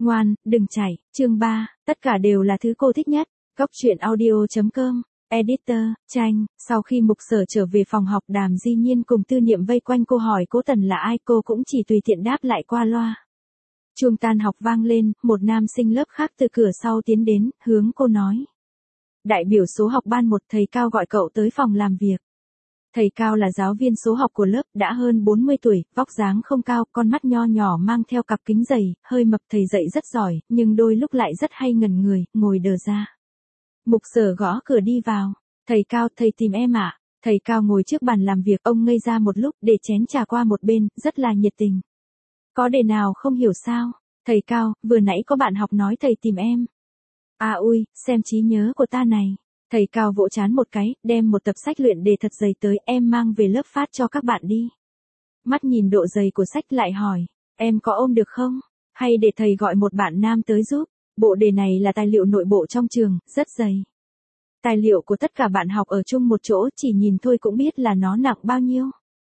Ngoan, đừng chạy. Chương 3, tất cả đều là thứ cô thích nhất. Góc truyện audio.com. Editor, Tranh. Sau khi Mục Sở trở về phòng học, Đàm Di Nhiên cùng Tư Niệm vây quanh cô hỏi Cố Tần là ai, cô cũng chỉ tùy tiện đáp lại qua loa. Chuông tan học vang lên, một nam sinh lớp khác từ cửa sau tiến đến, hướng cô nói. Đại biểu số học ban 1, thầy Cao gọi cậu tới phòng làm việc. Thầy Cao là giáo viên số học của lớp, đã hơn 40 tuổi, vóc dáng không cao, con mắt nho nhỏ mang theo cặp kính dày, hơi mập. Thầy dạy rất giỏi, nhưng đôi lúc lại rất hay ngẩn người, ngồi đờ ra. Mục Sở gõ cửa đi vào. Thầy Cao, thầy tìm em ạ. Thầy Cao ngồi trước bàn làm việc, ông ngây ra một lúc, để chén trà qua một bên, rất là nhiệt tình. Có đề nào không hiểu sao? Thầy Cao, vừa nãy có bạn học nói thầy tìm em. À ui, xem trí nhớ của ta này. Thầy Cao vỗ trán một cái, đem một tập sách luyện đề thật dày tới, em mang về lớp phát cho các bạn đi. Mắt nhìn độ dày của sách lại hỏi, em có ôm được không? Hay để thầy gọi một bạn nam tới giúp? Bộ đề này là tài liệu nội bộ trong trường, rất dày. Tài liệu của tất cả bạn học ở chung một chỗ, chỉ nhìn thôi cũng biết là nó nặng bao nhiêu.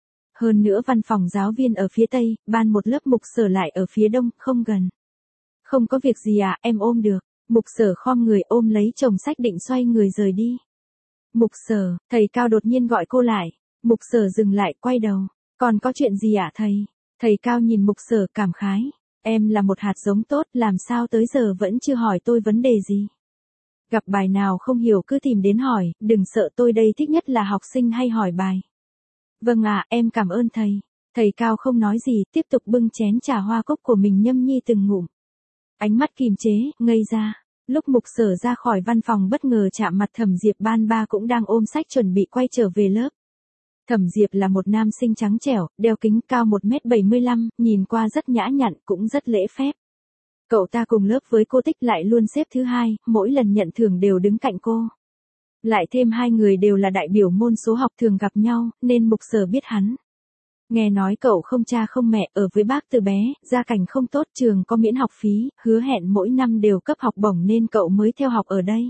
Hơn nữa văn phòng giáo viên ở phía tây, ban một lớp Mục Sở lại ở phía đông, không gần. Không có việc gì à, em ôm được. Mục Sở khom người ôm lấy chồng sách định xoay người rời đi. Mục Sở, thầy Cao đột nhiên gọi cô lại. Mục Sở dừng lại, quay đầu. Còn có chuyện gì ạ thầy? Thầy Cao nhìn Mục Sở cảm khái. Em là một hạt giống tốt, làm sao tới giờ vẫn chưa hỏi tôi vấn đề gì? Gặp bài nào không hiểu cứ tìm đến hỏi, đừng sợ, tôi đây thích nhất là học sinh hay hỏi bài. Vâng ạ, em cảm ơn thầy. Thầy Cao không nói gì, tiếp tục bưng chén trà hoa cúc của mình nhâm nhi từng ngụm. Ánh mắt kìm chế, ngây ra. Lúc Mục Sở ra khỏi văn phòng bất ngờ chạm mặt Thẩm Diệp, ban ba cũng đang ôm sách chuẩn bị quay trở về lớp. Thẩm Diệp là một nam sinh trắng trẻo, đeo kính, cao 1m75, nhìn qua rất nhã nhặn, cũng rất lễ phép. Cậu ta cùng lớp với cô Tích lại luôn xếp thứ 2, mỗi lần nhận thưởng đều đứng cạnh cô. Lại thêm hai người đều là đại biểu môn số học thường gặp nhau, nên Mục Sở biết hắn. Nghe nói cậu không cha không mẹ, ở với bác từ bé, gia cảnh không tốt, trường có miễn học phí, hứa hẹn mỗi năm đều cấp học bổng nên cậu mới theo học ở đây.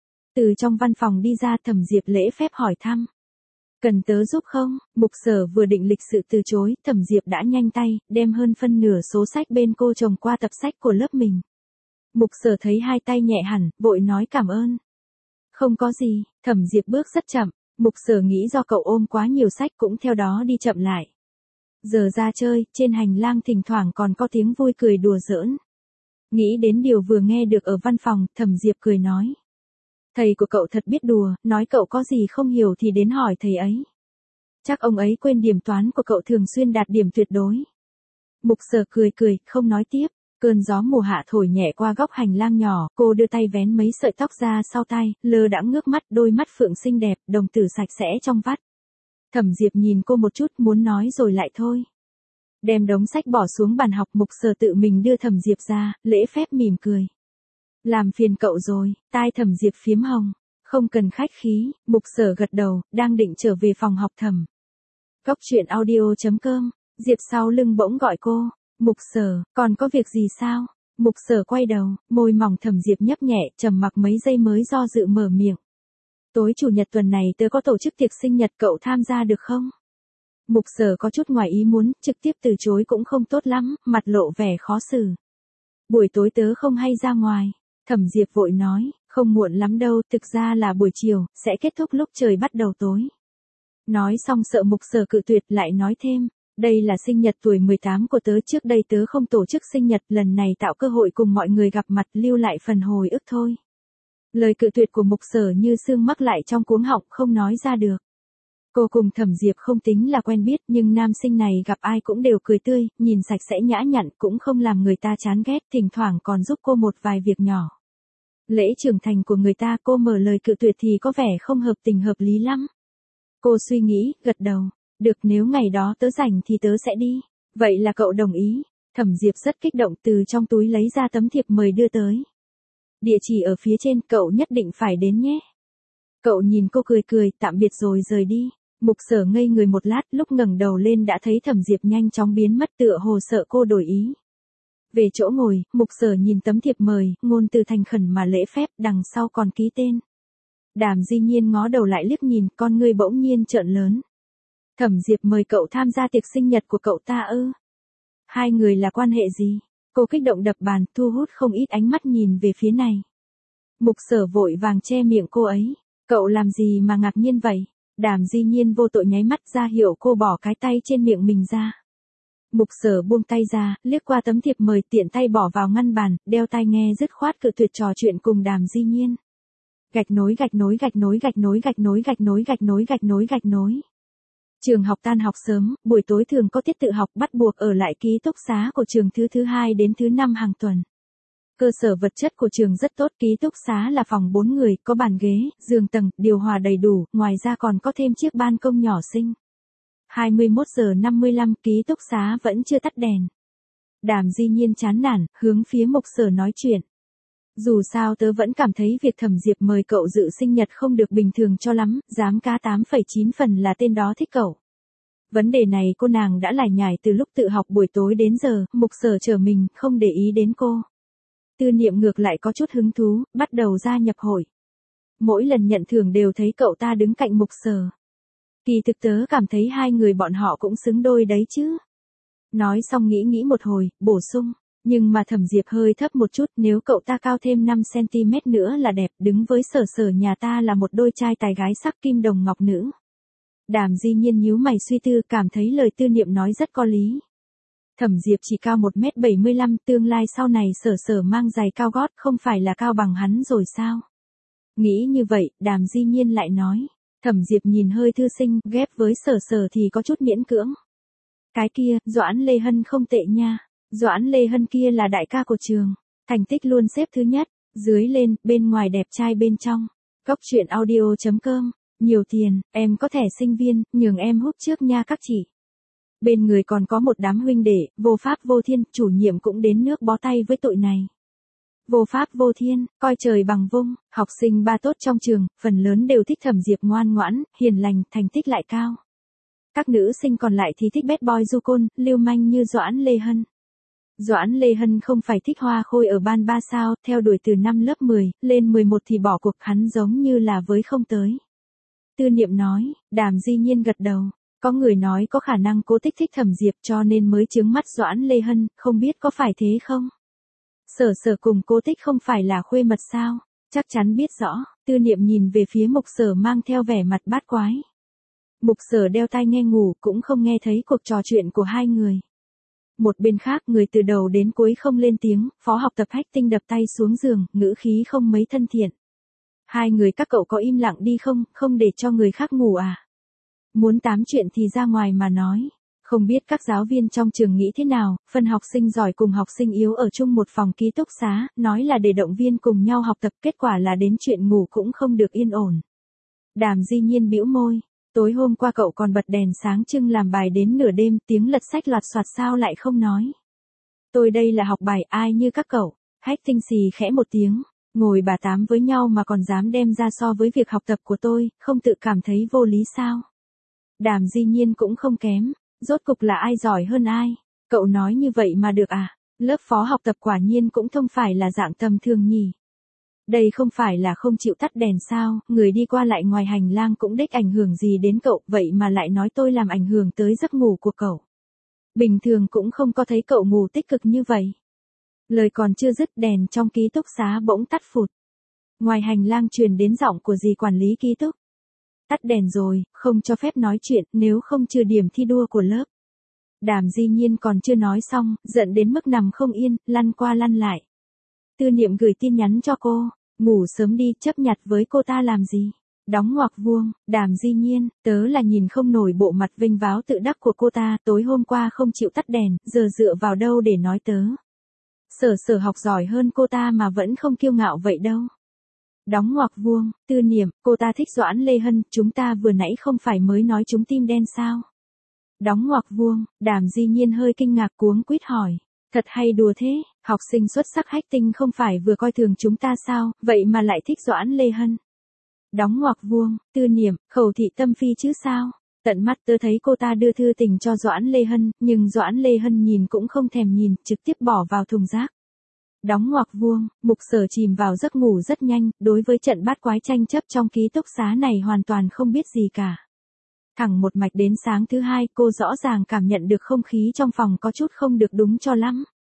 Từ trong văn phòng đi ra, Thẩm Diệp lễ phép hỏi thăm. Cần tớ giúp không? Mục Sở vừa định lịch sự từ chối, Thẩm Diệp đã nhanh tay, đem hơn phân nửa số sách bên cô chồng qua tập sách của lớp mình. Mục Sở thấy hai tay nhẹ hẳn, vội nói cảm ơn. Không có gì. Thẩm Diệp bước rất chậm, Mục Sở nghĩ do cậu ôm quá nhiều sách cũng theo đó đi chậm lại. Giờ ra chơi, trên hành lang thỉnh thoảng còn có tiếng vui cười đùa giỡn. Nghĩ đến điều vừa nghe được ở văn phòng, Thẩm Diệp cười nói. Thầy của cậu thật biết đùa, nói cậu có gì không hiểu thì đến hỏi thầy ấy. Chắc ông ấy quên điểm toán của cậu thường xuyên đạt điểm tuyệt đối. Mục Sở cười cười, không nói tiếp. Cơn gió mùa hạ thổi nhẹ qua góc hành lang nhỏ, cô đưa tay vén mấy sợi tóc ra sau tai, lơ đãng ngước mắt, đôi mắt phượng xinh đẹp, đồng tử sạch sẽ trong vắt. Thẩm Diệp nhìn cô một chút, muốn nói rồi lại thôi. Đem đống sách bỏ xuống bàn học, Mục Sở tự mình đưa Thẩm Diệp ra, lễ phép mỉm cười. Làm phiền cậu rồi, tai Thẩm Diệp phiếm hồng. Không cần khách khí, Mục Sở gật đầu, đang định trở về phòng học Thẩm. Góc truyện audio.com, Diệp sau lưng bỗng gọi cô. Mục Sở, còn có việc gì sao? Mục Sở quay đầu, môi mỏng Thẩm Diệp nhấp nhẹ, trầm mặc mấy giây mới do dự mở miệng. Tối chủ nhật tuần này tớ có tổ chức tiệc sinh nhật, cậu tham gia được không? Mục Sở có chút ngoài ý muốn, trực tiếp từ chối cũng không tốt lắm, mặt lộ vẻ khó xử. Buổi tối tớ không hay ra ngoài. Thẩm Diệp vội nói, không muộn lắm đâu, thực ra là buổi chiều, sẽ kết thúc lúc trời bắt đầu tối. Nói xong sợ Mục Sở cự tuyệt, lại nói thêm. Đây là sinh nhật tuổi 18 của tớ, trước đây tớ không tổ chức sinh nhật, lần này tạo cơ hội cùng mọi người gặp mặt, lưu lại phần hồi ức thôi. Lời cự tuyệt của Mục Sở như xương mắc lại trong cuống họng, không nói ra được. Cô cùng Thẩm Diệp không tính là quen biết, nhưng nam sinh này gặp ai cũng đều cười tươi, nhìn sạch sẽ nhã nhặn, cũng không làm người ta chán ghét, thỉnh thoảng còn giúp cô một vài việc nhỏ. Lễ trưởng thành của người ta, cô mở lời cự tuyệt thì có vẻ không hợp tình hợp lý lắm. Cô suy nghĩ, gật đầu. Được, nếu ngày đó tớ rảnh thì tớ sẽ đi. Vậy là cậu đồng ý. Thẩm Diệp rất kích động, từ trong túi lấy ra tấm thiệp mời đưa tới. Địa chỉ ở phía trên, cậu nhất định phải đến nhé. Cậu nhìn cô cười cười, tạm biệt rồi rời đi. Mục Sở ngây người một lát, lúc ngẩng đầu lên đã thấy Thẩm Diệp nhanh chóng biến mất, tựa hồ sợ cô đổi ý. Về chỗ ngồi, Mục Sở nhìn tấm thiệp mời, ngôn từ thành khẩn mà lễ phép, đằng sau còn ký tên. Đàm Di Nhiên ngó đầu lại liếc nhìn, con ngươi bỗng nhiên trợn lớn. Thẩm Diệp mời cậu tham gia tiệc sinh nhật của cậu ta ư? Hai người là quan hệ gì? Cô kích động đập bàn, thu hút không ít ánh mắt nhìn về phía này. Mục Sở vội vàng che miệng cô ấy. Cậu làm gì mà ngạc nhiên vậy? Đàm Di Nhiên vô tội nháy mắt ra hiệu cô bỏ cái tay trên miệng mình ra. Mục Sở buông tay ra, liếc qua tấm thiệp mời tiện tay bỏ vào ngăn bàn, đeo tai nghe dứt khoát cự tuyệt trò chuyện cùng Đàm Di Nhiên. Gạch nối gạch nối gạch nối gạch nối gạch nối gạch nối gạch nối gạch nối gạch nối. Trường học tan học sớm, buổi tối thường có tiết tự học bắt buộc ở lại ký túc xá của trường thứ 2 đến thứ 5 hàng tuần. Cơ sở vật chất của trường rất tốt, ký túc xá là phòng 4 người, có bàn ghế, giường tầng, điều hòa đầy đủ, ngoài ra còn có thêm chiếc ban công nhỏ xinh. 21 giờ 55, ký túc xá vẫn chưa tắt đèn. Đàm Di Nhiên chán nản, hướng phía Mục Sở nói chuyện. Dù sao tớ vẫn cảm thấy việc Thẩm Diệp mời cậu dự sinh nhật không được bình thường cho lắm, dám cá 8,9 phần là tên đó thích cậu. Vấn đề này cô nàng đã lải nhải từ lúc tự học buổi tối đến giờ, Mục Sở trở mình, không để ý đến cô. Tư Niệm ngược lại có chút hứng thú, bắt đầu gia nhập hội. Mỗi lần nhận thưởng đều thấy cậu ta đứng cạnh Mục Sở. Kỳ thực tớ cảm thấy hai người bọn họ cũng xứng đôi đấy chứ. Nói xong nghĩ một hồi, bổ sung. Nhưng mà Thẩm Diệp hơi thấp một chút, nếu cậu ta cao thêm 5cm nữa là đẹp, đứng với Sở Sở nhà ta là một đôi trai tài gái sắc kim đồng ngọc nữ. Đàm Di Nhiên nhíu mày suy tư, cảm thấy lời Tư Niệm nói rất có lý. Thẩm Diệp chỉ cao 1m75, tương lai sau này Sở Sở mang giày cao gót không phải là cao bằng hắn rồi sao? Nghĩ như vậy, Đàm Di Nhiên lại nói. Thẩm Diệp nhìn hơi thư sinh, ghép với Sở Sở thì có chút miễn cưỡng. Cái kia, Doãn Lê Hân không tệ nha. Doãn Lê Hân kia là đại ca của trường, thành tích luôn xếp thứ nhất, dưới lên, bên ngoài đẹp trai bên trong. Cóc truyện audio.com, nhiều tiền, em có thẻ sinh viên, nhường em hút trước nha các chị. Bên người còn có một đám huynh đệ, vô pháp vô thiên, chủ nhiệm cũng đến nước bó tay với tội này. Vô pháp vô thiên, coi trời bằng vung, học sinh ba tốt trong trường, phần lớn đều thích Thẩm Diệp ngoan ngoãn, hiền lành, thành tích lại cao. Các nữ sinh còn lại thì thích bad boy du côn, lưu manh như Doãn Lê Hân. Doãn Lê Hân không phải thích hoa khôi ở ban 3 sao, theo đuổi từ năm lớp 10, lên 11 thì bỏ cuộc, hắn giống như là với không tới. Tư Niệm nói, Đàm Di Nhiên gật đầu, có người nói có khả năng Cố Tích thích Thẩm Diệp cho nên mới chướng mắt Doãn Lê Hân, không biết có phải thế không? Sở Sở cùng Cố Tích không phải là khuê mật sao? Chắc chắn biết rõ, Tư Niệm nhìn về phía Mục Sở mang theo vẻ mặt bát quái. Mục Sở đeo tai nghe ngủ cũng không nghe thấy cuộc trò chuyện của hai người. Một bên khác, người từ đầu đến cuối không lên tiếng, phó học tập Hách Tinh đập tay xuống giường, ngữ khí không mấy thân thiện. Hai người các cậu có im lặng đi không, không để cho người khác ngủ à? Muốn tám chuyện thì ra ngoài mà nói. Không biết các giáo viên trong trường nghĩ thế nào, phần học sinh giỏi cùng học sinh yếu ở chung một phòng ký túc xá, nói là để động viên cùng nhau học tập, kết quả là đến chuyện ngủ cũng không được yên ổn. Đàm Di Nhiên bĩu môi. Tối hôm qua cậu còn bật đèn sáng trưng làm bài đến nửa đêm, tiếng lật sách loạt soạt sao lại không nói. Tôi đây là học bài, ai như các cậu. Hách Tinh xì khẽ một tiếng, ngồi bà tám với nhau mà còn dám đem ra so với việc học tập của tôi, không tự cảm thấy vô lý sao. Đàm Di Nhiên cũng không kém, rốt cục là ai giỏi hơn ai. Cậu nói như vậy mà được à, lớp phó học tập quả nhiên cũng không phải là dạng tầm thường nhỉ. Đây không phải là không chịu tắt đèn sao, người đi qua lại ngoài hành lang cũng đếch ảnh hưởng gì đến cậu, vậy mà lại nói tôi làm ảnh hưởng tới giấc ngủ của cậu. Bình thường cũng không có thấy cậu ngủ tích cực như vậy. Lời còn chưa dứt, đèn trong ký túc xá bỗng tắt phụt. Ngoài hành lang truyền đến giọng của dì quản lý ký túc. Tắt đèn rồi, không cho phép nói chuyện, nếu không trừ điểm thi đua của lớp. Đàm Di Nhiên còn chưa nói xong, giận đến mức nằm không yên, lăn qua lăn lại. Tư Niệm gửi tin nhắn cho cô, ngủ sớm đi, chấp nhặt với cô ta làm gì. Đóng ngoặc vuông, Đàm Di Nhiên, tớ là nhìn không nổi bộ mặt vênh váo tự đắc của cô ta, tối hôm qua không chịu tắt đèn, giờ dựa vào đâu để nói tớ. Sở Sở học giỏi hơn cô ta mà vẫn không kiêu ngạo vậy đâu. Đóng ngoặc vuông, Tư Niệm, cô ta thích Doãn Lê Hân, chúng ta vừa nãy không phải mới nói chúng tim đen sao. Đóng ngoặc vuông, Đàm Di Nhiên hơi kinh ngạc cuống quýt hỏi. Thật hay đùa thế, học sinh xuất sắc Hách Tinh không phải vừa coi thường chúng ta sao, vậy mà lại thích Doãn Lê Hân. Đóng ngoặc vuông, Tư Niệm, khẩu thị tâm phi chứ sao. Tận mắt tớ thấy cô ta đưa thư tình cho Doãn Lê Hân, nhưng Doãn Lê Hân nhìn cũng không thèm nhìn, trực tiếp bỏ vào thùng rác. Đóng ngoặc vuông, Mục Sở chìm vào giấc ngủ rất nhanh, đối với trận bát quái tranh chấp trong ký túc xá này hoàn toàn không biết gì cả. Thẳng một mạch đến sáng thứ hai, cô rõ ràng cảm nhận được không khí trong phòng có chút không được đúng cho lắm.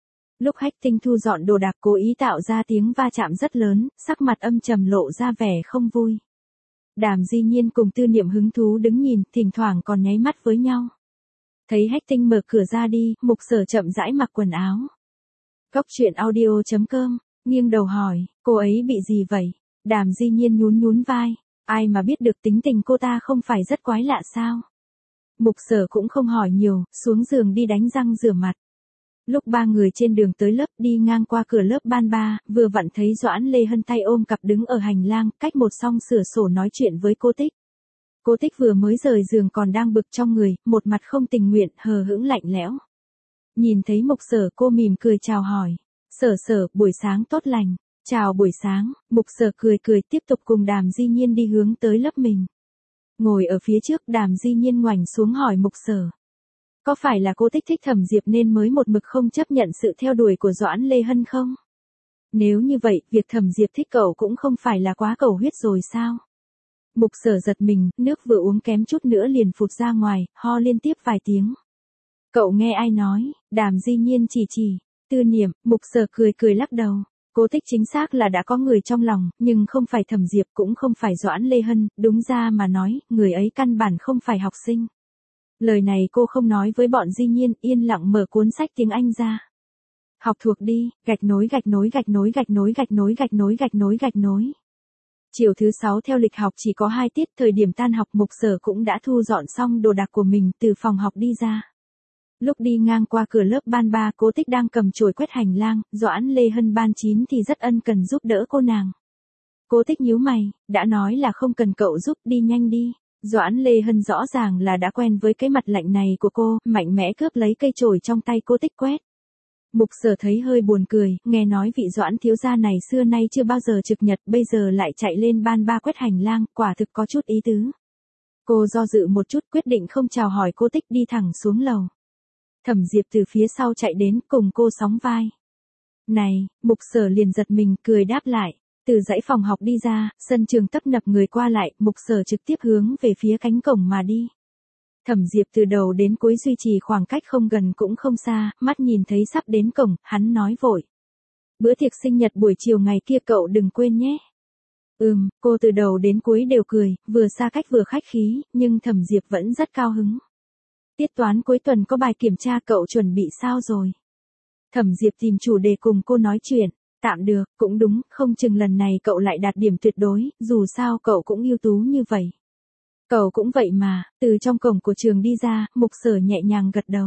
Lúc Hách Tinh thu dọn đồ đạc cố ý tạo ra tiếng va chạm rất lớn, sắc mặt âm trầm lộ ra vẻ không vui. Đàm Di Nhiên cùng Tư Niệm hứng thú đứng nhìn, thỉnh thoảng còn nháy mắt với nhau. Thấy Hách Tinh mở cửa ra đi, Mục Sở chậm rãi mặc quần áo. Góc truyện audio.com, nghiêng đầu hỏi, cô ấy bị gì vậy? Đàm Di Nhiên nhún vai, ai mà biết được tính tình cô ta không phải rất quái lạ sao? Mục Sở cũng không hỏi nhiều, xuống giường đi đánh răng rửa mặt. Lúc ba người trên đường tới lớp đi ngang qua cửa lớp ban ba, vừa vặn thấy Doãn Lê Hân tay ôm cặp đứng ở hành lang, cách một song sửa sổ nói chuyện với cô Tích. Cô Tích vừa mới rời giường còn đang bực trong người, một mặt không tình nguyện, hờ hững lạnh lẽo. Nhìn thấy Mục Sở cô mỉm cười chào hỏi. Sở, buổi sáng tốt lành. Chào buổi sáng, Mục Sở cười tiếp tục cùng Đàm Di Nhiên đi hướng tới lớp mình. Ngồi ở phía trước Đàm Di Nhiên ngoảnh xuống hỏi Mục Sở. Có phải là cô thích Thẩm Diệp nên mới một mực không chấp nhận sự theo đuổi của Doãn Lê Hân không? Nếu như vậy, việc Thẩm Diệp thích cậu cũng không phải là quá cầu huyết rồi sao? Mục Sở giật mình, nước vừa uống kém chút nữa liền phụt ra ngoài, ho liên tiếp vài tiếng. Cậu nghe ai nói? Đàm Di Nhiên chỉ. Tư Niệm. Mục Sở cười lắc đầu. Cô Tích chính xác là đã có người trong lòng, nhưng không phải Thẩm Diệp cũng không phải Doãn Lê Hân, đúng ra mà nói, người ấy căn bản không phải học sinh. Lời này cô không nói với bọn Di Nhiên, yên lặng mở cuốn sách tiếng Anh ra. Học thuộc đi, gạch nối. Chiều thứ 6 theo lịch học chỉ có 2 tiết, thời điểm tan học Mục Sở cũng đã thu dọn xong đồ đạc của mình từ phòng học đi ra. Lúc đi ngang qua cửa lớp ban 3, Cố Tích đang cầm chổi quét hành lang, Doãn Lê Hân ban 9 thì rất ân cần giúp đỡ cô nàng. Cố Tích nhíu mày, đã nói là không cần cậu giúp, đi nhanh đi. Doãn Lê Hân rõ ràng là đã quen với cái mặt lạnh này của cô, mạnh mẽ cướp lấy cây chổi trong tay Cố Tích quét. Mục Sở thấy hơi buồn cười, nghe nói vị Doãn thiếu gia này xưa nay chưa bao giờ trực nhật, bây giờ lại chạy lên ban 3 quét hành lang, quả thực có chút ý tứ. Cô do dự một chút quyết định không chào hỏi Cố Tích đi thẳng xuống lầu. Thẩm Diệp từ phía sau chạy đến cùng cô sóng vai. Này, Mục Sở liền giật mình cười đáp lại. Từ dãy phòng học đi ra, sân trường tấp nập người qua lại, Mục Sở trực tiếp hướng về phía cánh cổng mà đi. Thẩm Diệp từ đầu đến cuối duy trì khoảng cách không gần cũng không xa, mắt nhìn thấy sắp đến cổng, hắn nói vội. Bữa tiệc sinh nhật buổi chiều ngày kia cậu đừng quên nhé. Cô từ đầu đến cuối đều cười, vừa xa cách vừa khách khí, nhưng Thẩm Diệp vẫn rất cao hứng. Tiết toán cuối tuần có bài kiểm tra cậu chuẩn bị sao rồi? Thẩm Diệp tìm chủ đề cùng cô nói chuyện. Tạm được, cũng đúng, không chừng lần này cậu lại đạt điểm tuyệt đối, dù sao cậu cũng ưu tú như vậy. Cậu cũng vậy mà, từ trong cổng của trường đi ra, Mục Sở nhẹ nhàng gật đầu.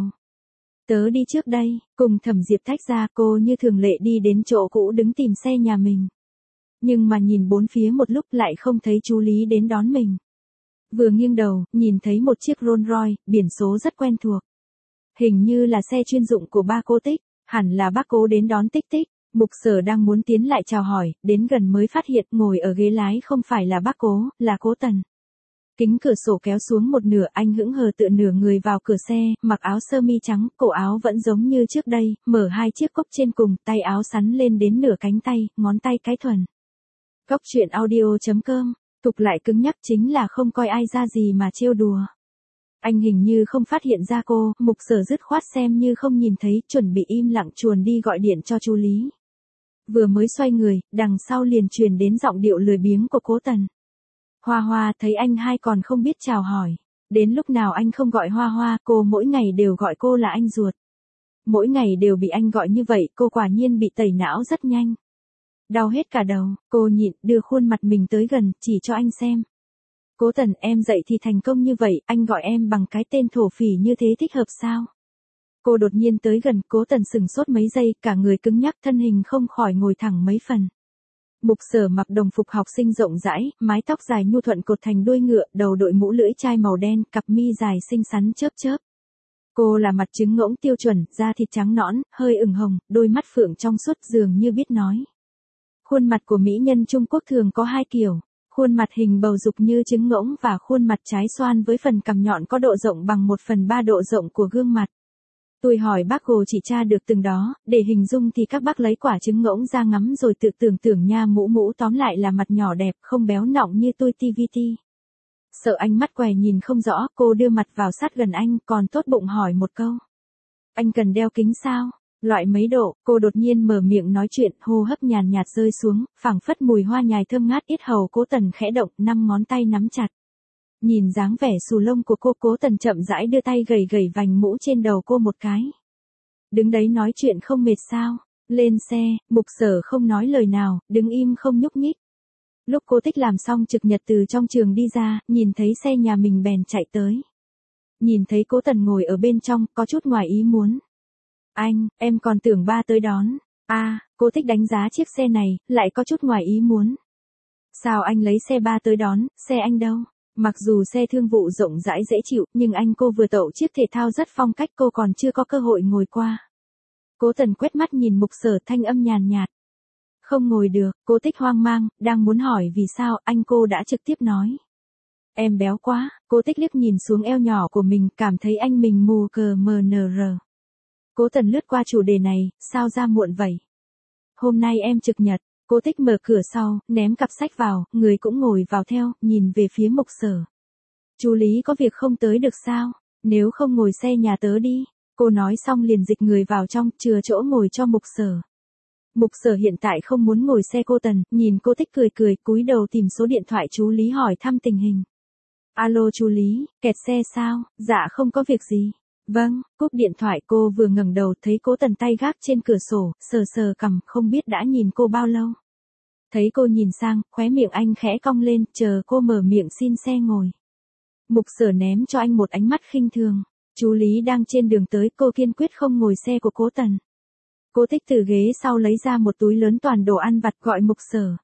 Tớ đi trước đây, cùng Thẩm Diệp tách ra, cô như thường lệ đi đến chỗ cũ đứng tìm xe nhà mình. Nhưng mà nhìn bốn phía một lúc lại không thấy chú Lý đến đón mình. Vừa nghiêng đầu, nhìn thấy một chiếc Rolls Royce, biển số rất quen thuộc. Hình như là xe chuyên dụng của ba cô Tích, hẳn là bác Cố đến đón Tích. Mục Sở đang muốn tiến lại chào hỏi, đến gần mới phát hiện ngồi ở ghế lái không phải là bác Cố, là Cố Tần. Kính cửa sổ kéo xuống một nửa, anh hững hờ tựa nửa người vào cửa xe, mặc áo sơ mi trắng, cổ áo vẫn giống như trước đây, mở 2 chiếc cúc trên cùng, tay áo sắn lên đến nửa cánh tay, ngón tay cái thuần. Góc truyện audio.com, tục lại cứng nhắc chính là không coi ai ra gì mà trêu đùa. Anh hình như không phát hiện ra cô, Mục Sở dứt khoát xem như không nhìn thấy, chuẩn bị im lặng chuồn đi gọi điện cho chú Lý. Vừa mới xoay người, đằng sau liền truyền đến giọng điệu lười biếng của Cố Tần. Hoa thấy anh hai còn không biết chào hỏi. Đến lúc nào anh không gọi Hoa, cô mỗi ngày đều gọi cô là anh ruột. Mỗi ngày đều bị anh gọi như vậy, cô quả nhiên bị tẩy não rất nhanh. Đau hết cả đầu, cô nhịn, đưa khuôn mặt mình tới gần, chỉ cho anh xem. Cố Tần, em dậy thì thành công như vậy, anh gọi em bằng cái tên thổ phỉ như thế thích hợp sao? Cô đột nhiên tới gần, Cố Tần sừng sốt mấy giây, cả người cứng nhắc, thân hình không khỏi ngồi thẳng mấy phần. Mục Sở mặc đồng phục học sinh rộng rãi, mái tóc dài nhu thuận cột thành đuôi ngựa, đầu đội mũ lưỡi chai màu đen, cặp mi dài xinh xắn chớp. Cô là mặt trứng ngỗng tiêu chuẩn, da thịt trắng nõn, hơi ửng hồng, đôi mắt phượng trong suốt dường như biết nói. Khuôn mặt của mỹ nhân Trung Quốc thường có 2 kiểu, khuôn mặt hình bầu dục như trứng ngỗng và khuôn mặt trái xoan với phần cằm nhọn có độ rộng bằng 1/3 độ rộng của gương mặt. Tôi hỏi bác Hồ chỉ tra được từng đó, để hình dung thì các bác lấy quả trứng ngỗng ra ngắm rồi tự tưởng nha mũ tóm lại là mặt nhỏ đẹp, không béo nọng như tôi TVT. Sợ anh mắt què nhìn không rõ, cô đưa mặt vào sát gần anh, còn tốt bụng hỏi một câu. Anh cần đeo kính sao? Loại mấy độ, cô đột nhiên mở miệng nói chuyện, hô hấp nhàn nhạt rơi xuống, phảng phất mùi hoa nhài thơm ngát yết hầu Cố Tần khẽ động, 5 ngón tay nắm chặt. Nhìn dáng vẻ xù lông của cô, Cố Tần chậm rãi đưa tay gẩy gẩy vành mũ trên đầu cô một cái. Đứng đấy nói chuyện không mệt sao? Lên xe, Mục Sở không nói lời nào, đứng im không nhúc nhích. Lúc cô Tích làm xong trực nhật từ trong trường đi ra, nhìn thấy xe nhà mình bèn chạy tới. Nhìn thấy Cố Tần ngồi ở bên trong, có chút ngoài ý muốn. Anh, em còn tưởng ba tới đón. Cô Tích đánh giá chiếc xe này, lại có chút ngoài ý muốn. Sao anh lấy xe ba tới đón, xe anh đâu? Mặc dù xe thương vụ rộng rãi dễ chịu, nhưng anh cô vừa tậu chiếc thể thao rất phong cách, cô còn chưa có cơ hội ngồi qua. Cố Tần quét mắt nhìn Mục Sở, thanh âm nhàn nhạt. Không ngồi được, cô Tích hoang mang, đang muốn hỏi vì sao, anh cô đã trực tiếp nói. Em béo quá, cô Tích liếc nhìn xuống eo nhỏ của mình, cảm thấy anh mình mù cờ mờ nờ rờ. Cố Tần lướt qua chủ đề này, sao ra muộn vậy? Hôm nay em trực nhật. Cô Tích mở cửa sau, ném cặp sách vào, người cũng ngồi vào theo, nhìn về phía Mục Sở. Chú Lý có việc không tới được sao? Nếu không ngồi xe nhà tớ đi. Cô nói xong liền dịch người vào trong, chừa chỗ ngồi cho Mục Sở. Mục Sở hiện tại không muốn ngồi xe cô Tần, nhìn cô Tích cười cười, cúi đầu tìm số điện thoại chú Lý hỏi thăm tình hình. Alo chú Lý, kẹt xe sao? Dạ không có việc gì. Vâng, cúp điện thoại cô vừa ngẩng đầu thấy Cố Tần tay gác trên cửa sổ, sờ sờ cằm, không biết đã nhìn cô bao lâu. Thấy cô nhìn sang, khóe miệng anh khẽ cong lên, chờ cô mở miệng xin xe ngồi. Mục Sở ném cho anh một ánh mắt khinh thường. Chú Lý đang trên đường tới, cô kiên quyết không ngồi xe của Cố Tần. Cô Tích từ ghế sau lấy ra một túi lớn toàn đồ ăn vặt gọi Mục Sở.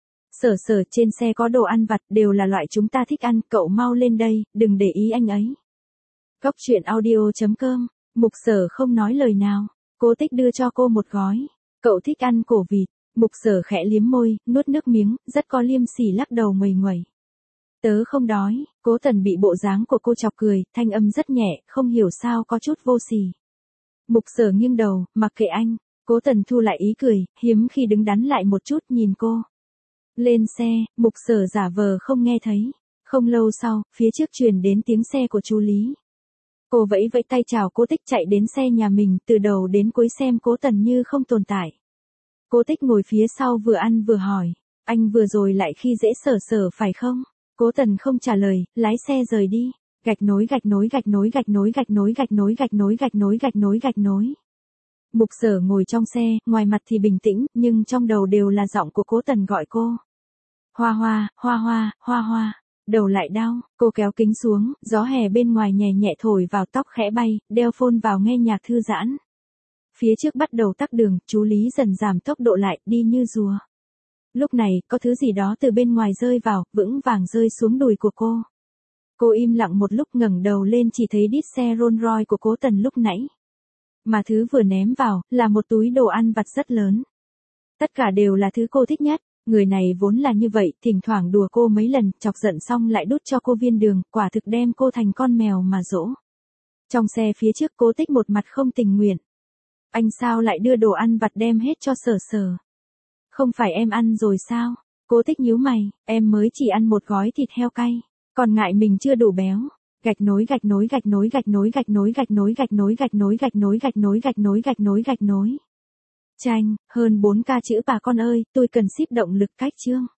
Sở, trên xe có đồ ăn vặt, đều là loại chúng ta thích ăn, cậu mau lên đây, đừng để ý anh ấy. Góc truyện audio.com, Mục Sở không nói lời nào. Cô Tích đưa cho cô một gói. Cậu thích ăn cổ vịt. Mục Sở khẽ liếm môi, nuốt nước miếng, rất có liêm sỉ lắc đầu nguầy nguẩy. Tớ không đói. Cố Tần bị bộ dáng của cô chọc cười, thanh âm rất nhẹ, không hiểu sao có chút vô sỉ. Mục Sở nghiêng đầu, mặc kệ anh. Cố Tần thu lại ý cười, hiếm khi đứng đắn lại một chút nhìn cô. Lên xe, Mục Sở giả vờ không nghe thấy. Không lâu sau, phía trước truyền đến tiếng xe của chú Lý. Cô vẫy vẫy tay chào cô Tích chạy đến xe nhà mình, từ đầu đến cuối xem Cố Tần như không tồn tại. Cô Tích ngồi phía sau vừa ăn vừa hỏi, anh vừa rồi lại khi dễ Sở phải không? Cố Tần không trả lời, lái xe rời đi. Gạch nối. Mục Sở ngồi trong xe, ngoài mặt thì bình tĩnh, nhưng trong đầu đều là giọng của Cố Tần gọi cô. Hoa. Đầu lại đau, cô kéo kính xuống, gió hè bên ngoài nhẹ nhẹ thổi vào tóc khẽ bay, đeo phone vào nghe nhạc thư giãn. Phía trước bắt đầu tắc đường, chú Lý dần giảm tốc độ lại, đi như rùa. Lúc này, có thứ gì đó từ bên ngoài rơi vào, vững vàng rơi xuống đùi của cô. Cô im lặng một lúc ngẩng đầu lên chỉ thấy đít xe Rolls Royce của Cố Tần lúc nãy. Mà thứ vừa ném vào, là một túi đồ ăn vặt rất lớn. Tất cả đều là thứ cô thích nhất. Người này vốn là như vậy, thỉnh thoảng đùa cô mấy lần, chọc giận xong lại đút cho cô viên đường, quả thực đem cô thành con mèo mà dỗ. Trong xe phía trước Cố Tích một mặt không tình nguyện. Anh sao lại đưa đồ ăn vặt đem hết cho Sở? Không phải em ăn rồi sao? Cố Tích nhíu mày, em mới chỉ ăn một gói thịt heo cay, còn ngại mình chưa đủ béo. Gạch nối. Chanh, hơn 4k chữ bà con ơi, tôi cần ship động lực cách chương.